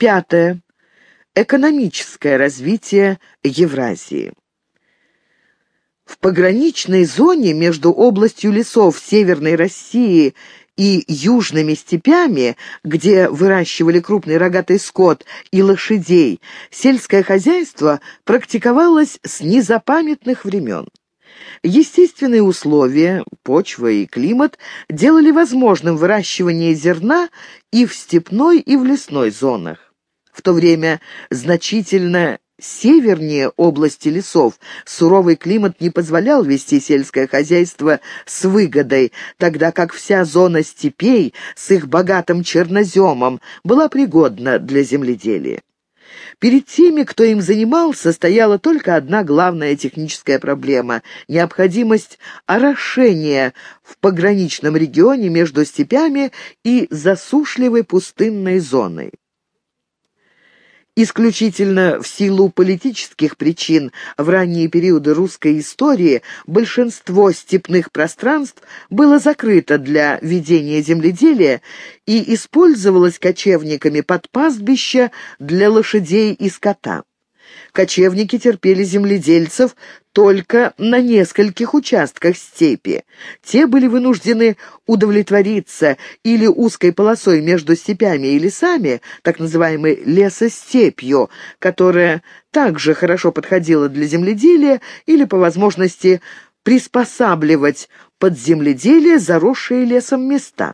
Пятое. Экономическое развитие Евразии. В пограничной зоне между областью лесов Северной России и южными степями, где выращивали крупный рогатый скот и лошадей, сельское хозяйство практиковалось с незапамятных времен. Естественные условия, почва и климат, делали возможным выращивание зерна и в степной, и в лесной зонах. В то время значительно севернее области лесов суровый климат не позволял вести сельское хозяйство с выгодой, тогда как вся зона степей с их богатым черноземом была пригодна для земледелия. Перед теми, кто им занимался, стояла только одна главная техническая проблема – необходимость орошения в пограничном регионе между степями и засушливой пустынной зоной. Исключительно в силу политических причин в ранние периоды русской истории большинство степных пространств было закрыто для ведения земледелия и использовалось кочевниками под пастбища для лошадей и скота. Кочевники терпели земледельцев только на нескольких участках степи. Те были вынуждены удовлетвориться или узкой полосой между степями и лесами, так называемой лесостепью, которая также хорошо подходила для земледелия, или, по возможности, приспосабливать под земледелие заросшие лесом места.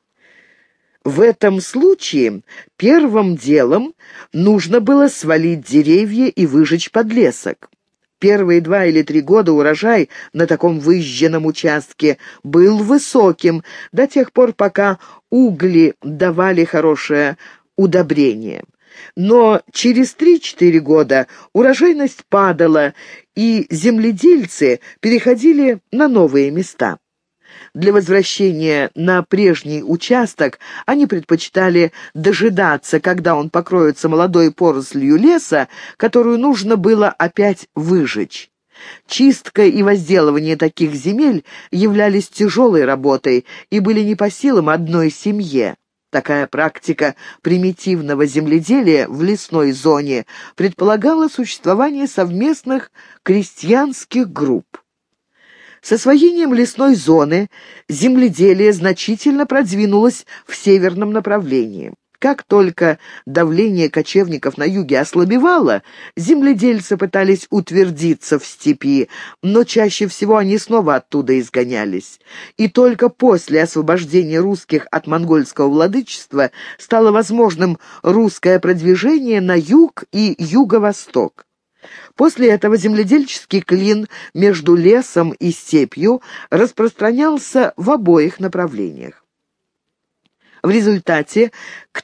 В этом случае первым делом нужно было свалить деревья и выжечь подлесок. Первые 2 или 3 года урожай на таком выжженном участке был высоким, до тех пор, пока угли давали хорошее удобрение. Но через 3-4 года урожайность падала, и земледельцы переходили на новые места. Для возвращения на прежний участок они предпочитали дожидаться, когда он покроется молодой порослью леса, которую нужно было опять выжечь. Чистка и возделывание таких земель являлись тяжелой работой и были не по силам одной семье. Такая практика примитивного земледелия в лесной зоне предполагала существование совместных крестьянских групп. С освоением лесной зоны земледелие значительно продвинулось в северном направлении. Как только давление кочевников на юге ослабевало, земледельцы пытались утвердиться в степи, но чаще всего они снова оттуда изгонялись. И только после освобождения русских от монгольского владычества стало возможным русское продвижение на юг и юго-восток. После этого земледельческий клин между лесом и степью распространялся в обоих направлениях. В результате к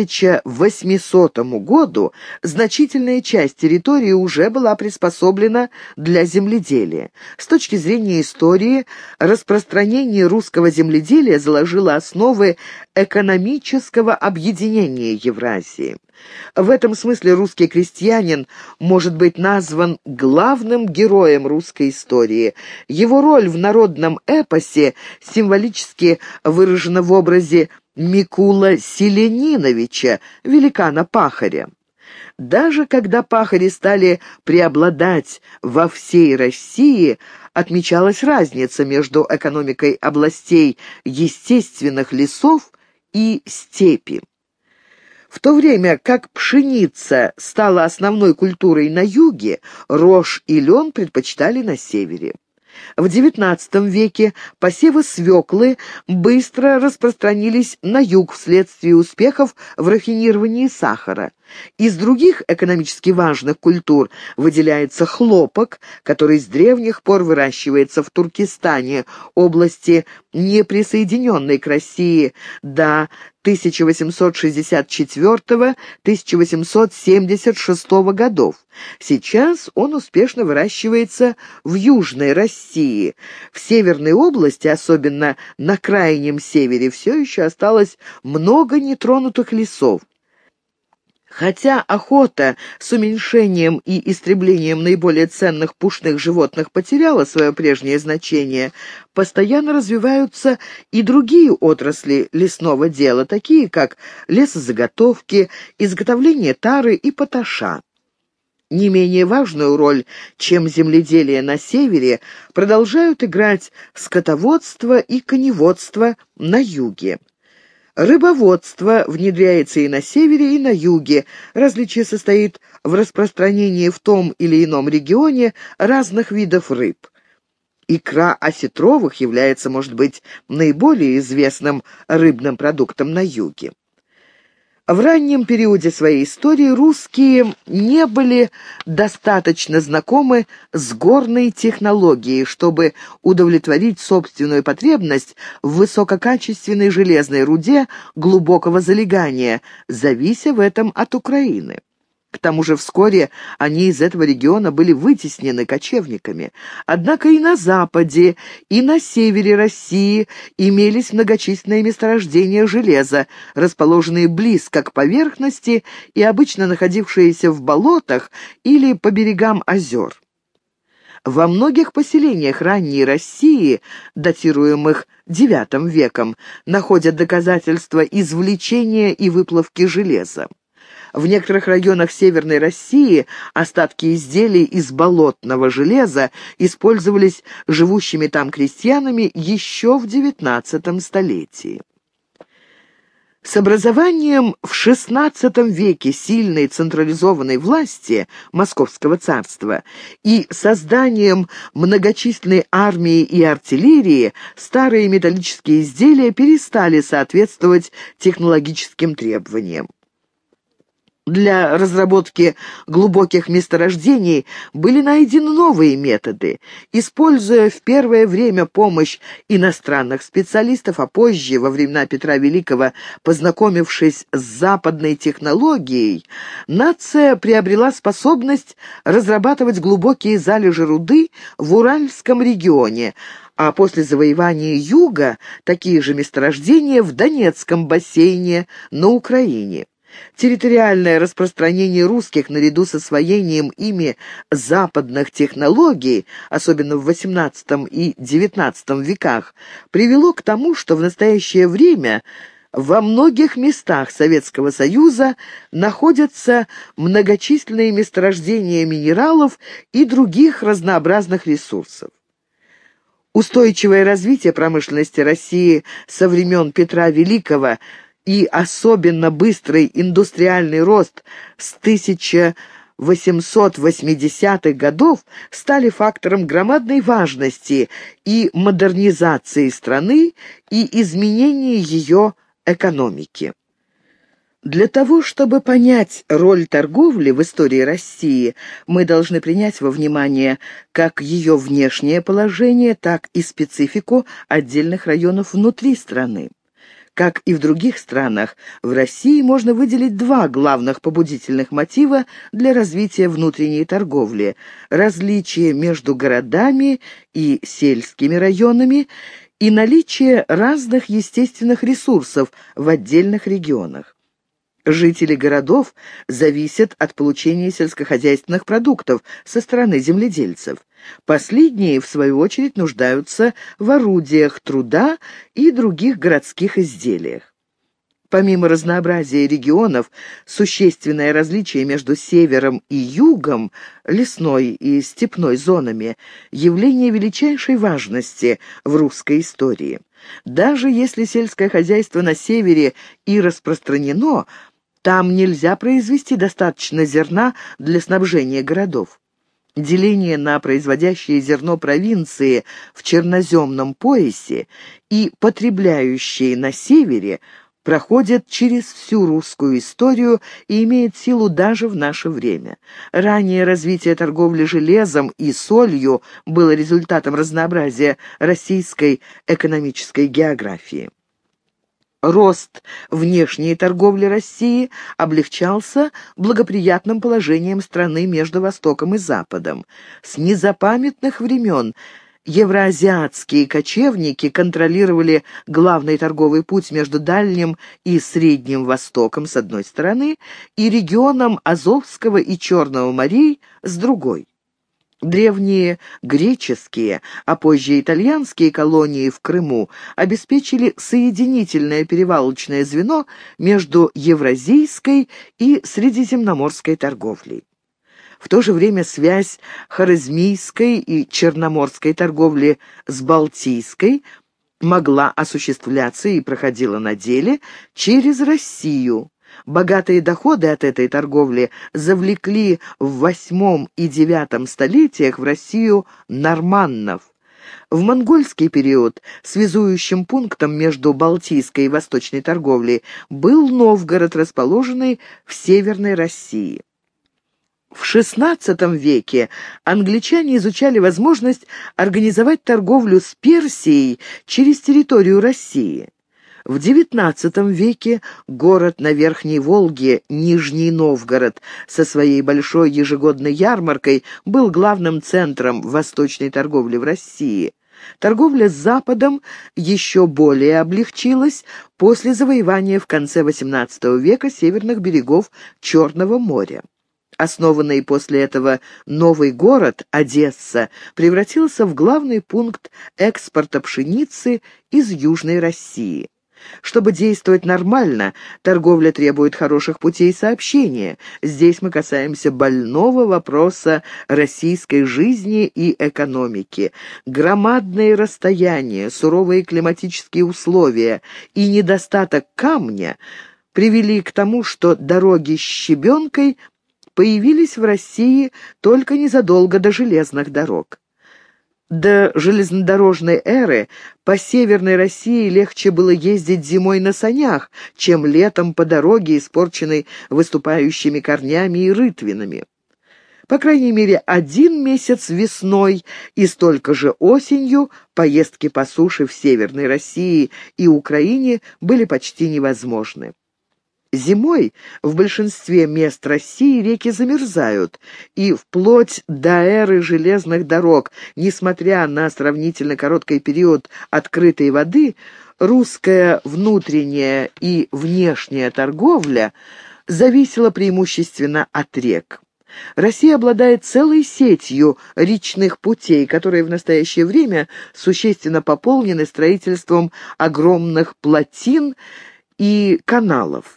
1800 году значительная часть территории уже была приспособлена для земледелия. С точки зрения истории, распространение русского земледелия заложило основы экономического объединения Евразии. В этом смысле русский крестьянин может быть назван главным героем русской истории. Его роль в народном эпосе символически выражена в образе Микула Селениновича, великана-пахаря. Даже когда пахари стали преобладать во всей России, отмечалась разница между экономикой областей естественных лесов и степи. В то время как пшеница стала основной культурой на юге, рожь и лен предпочитали на севере. В XIX веке посевы свеклы быстро распространились на юг вследствие успехов в рафинировании сахара. Из других экономически важных культур выделяется хлопок, который с древних пор выращивается в Туркестане, области, не присоединенной к России до 1864-1876 годов. Сейчас он успешно выращивается в Южной России. В Северной области, особенно на крайнем севере, все еще осталось много нетронутых лесов. Хотя охота с уменьшением и истреблением наиболее ценных пушных животных потеряла свое прежнее значение, постоянно развиваются и другие отрасли лесного дела, такие как лесозаготовки, изготовление тары и поташа. Не менее важную роль, чем земледелие на севере, продолжают играть скотоводство и коневодство на юге. Рыбоводство внедряется и на севере, и на юге. Различие состоит в распространении в том или ином регионе разных видов рыб. Икра осетровых является, может быть, наиболее известным рыбным продуктом на юге. В раннем периоде своей истории русские не были достаточно знакомы с горной технологией, чтобы удовлетворить собственную потребность в высококачественной железной руде глубокого залегания, завися в этом от Украины. К тому же вскоре они из этого региона были вытеснены кочевниками. Однако и на западе, и на севере России имелись многочисленные месторождения железа, расположенные близко к поверхности и обычно находившиеся в болотах или по берегам озер. Во многих поселениях ранней России, датируемых IX веком, находят доказательства извлечения и выплавки железа. В некоторых районах Северной России остатки изделий из болотного железа использовались живущими там крестьянами еще в XIX столетии. С образованием в XVI веке сильной централизованной власти Московского царства и созданием многочисленной армии и артиллерии старые металлические изделия перестали соответствовать технологическим требованиям. Для разработки глубоких месторождений были найдены новые методы. Используя в первое время помощь иностранных специалистов, а позже, во времена Петра Великого, познакомившись с западной технологией, нация приобрела способность разрабатывать глубокие залежи руды в Уральском регионе, а после завоевания юга такие же месторождения в Донецком бассейне на Украине. Территориальное распространение русских наряду с освоением ими западных технологий, особенно в XVIII и XIX веках, привело к тому, что в настоящее время во многих местах Советского Союза находятся многочисленные месторождения минералов и других разнообразных ресурсов. Устойчивое развитие промышленности России со времен Петра Великого и особенно быстрый индустриальный рост с 1880-х годов стали фактором громадной важности и модернизации страны, и изменения ее экономики. Для того, чтобы понять роль торговли в истории России, мы должны принять во внимание как ее внешнее положение, так и специфику отдельных районов внутри страны. Как и в других странах, в России можно выделить два главных побудительных мотива для развития внутренней торговли: различие между городами и сельскими районами и наличие разных естественных ресурсов в отдельных регионах. Жители городов зависят от получения сельскохозяйственных продуктов со стороны земледельцев. Последние, в свою очередь, нуждаются в орудиях труда и других городских изделиях. Помимо разнообразия регионов, существенное различие между севером и югом, лесной и степной зонами, явление величайшей важности в русской истории. Даже если сельское хозяйство на севере и распространено, там нельзя произвести достаточно зерна для снабжения городов. Деление на производящие зерно провинции в черноземном поясе и потребляющие на севере проходит через всю русскую историю и имеет силу даже в наше время. Раннее развитие торговли железом и солью было результатом разнообразия российской экономической географии. Рост внешней торговли России облегчался благоприятным положением страны между Востоком и Западом. С незапамятных времен Евроазиатские кочевники контролировали главный торговый путь между Дальним и Средним Востоком с одной стороны и регионом Азовского и Черного морей с другой. Древние греческие, а позже итальянские колонии в Крыму обеспечили соединительное перевалочное звено между евразийской и средиземноморской торговлей. В то же время связь хорезмийской и черноморской торговли с балтийской могла осуществляться и проходила на деле через Россию. Богатые доходы от этой торговли завлекли в VIII и IX столетиях в Россию норманнов. В монгольский период связующим пунктом между балтийской и восточной торговлей был Новгород, расположенный в Северной России. В XVI веке англичане изучали возможность организовать торговлю с Персией через территорию России. В XIX веке город на Верхней Волге, Нижний Новгород, со своей большой ежегодной ярмаркой был главным центром восточной торговли в России. Торговля с Западом еще более облегчилась после завоевания в конце XVIII века северных берегов Черного моря. Основанный после этого новый город, Одесса, превратился в главный пункт экспорта пшеницы из Южной России. Чтобы действовать нормально, торговля требует хороших путей сообщения. Здесь мы касаемся больного вопроса российской жизни и экономики. Громадные расстояния, суровые климатические условия и недостаток камня привели к тому, что дороги с щебенкой появились в России только незадолго до железных дорог. До железнодорожной эры по Северной России легче было ездить зимой на санях, чем летом по дороге, испорченной выступающими корнями и рытвинами. По крайней мере, 1 месяц весной и столько же осенью поездки по суше в Северной России и Украине были почти невозможны. Зимой в большинстве мест России реки замерзают, и вплоть до эры железных дорог, несмотря на сравнительно короткий период открытой воды, русская внутренняя и внешняя торговля зависела преимущественно от рек. Россия обладает целой сетью речных путей, которые в настоящее время существенно пополнены строительством огромных плотин и каналов.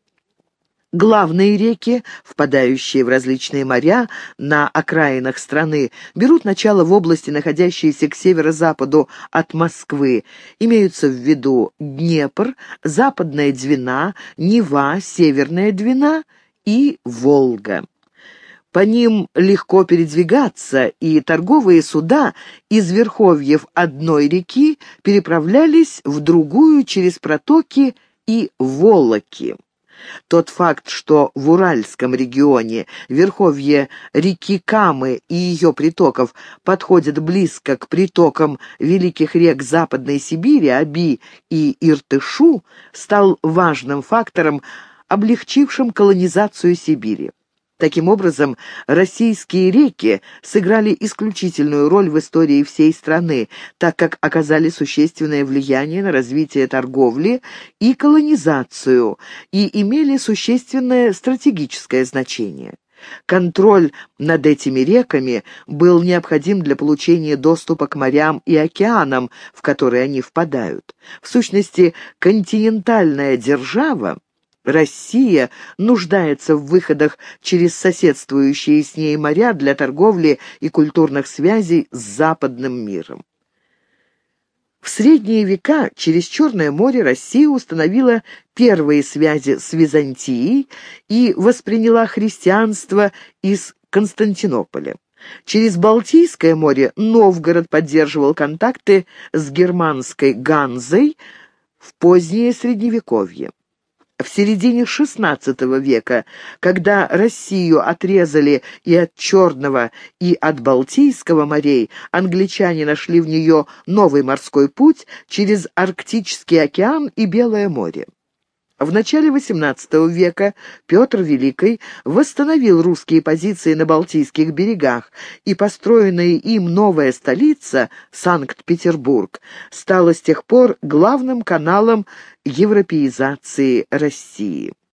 Главные реки, впадающие в различные моря на окраинах страны, берут начало в области, находящейся к северо-западу от Москвы. Имеются в виду Днепр, Западная Двина, Нева, Северная Двина и Волга. По ним легко передвигаться, и торговые суда из верховьев одной реки переправлялись в другую через протоки и волоки. Тот факт, что в Уральском регионе верховье реки Камы и ее притоков подходят близко к притокам великих рек Западной Сибири, Оби и Иртышу, стал важным фактором, облегчившим колонизацию Сибири. Таким образом, российские реки сыграли исключительную роль в истории всей страны, так как оказали существенное влияние на развитие торговли и колонизацию и имели существенное стратегическое значение. Контроль над этими реками был необходим для получения доступа к морям и океанам, в которые они впадают. В сущности, континентальная держава Россия нуждается в выходах через соседствующие с ней моря для торговли и культурных связей с западным миром. В средние века через Черное море Россия установила первые связи с Византией и восприняла христианство из Константинополя. Через Балтийское море Новгород поддерживал контакты с германской Ганзой в позднее Средневековье. В середине XVI века, когда Россию отрезали и от Черного, и от Балтийского морей, англичане нашли в нее новый морской путь через Арктический океан и Белое море. В начале XVIII века Петр Великий восстановил русские позиции на Балтийских берегах, и построенная им новая столица, Санкт-Петербург, стала с тех пор главным каналом европеизации России.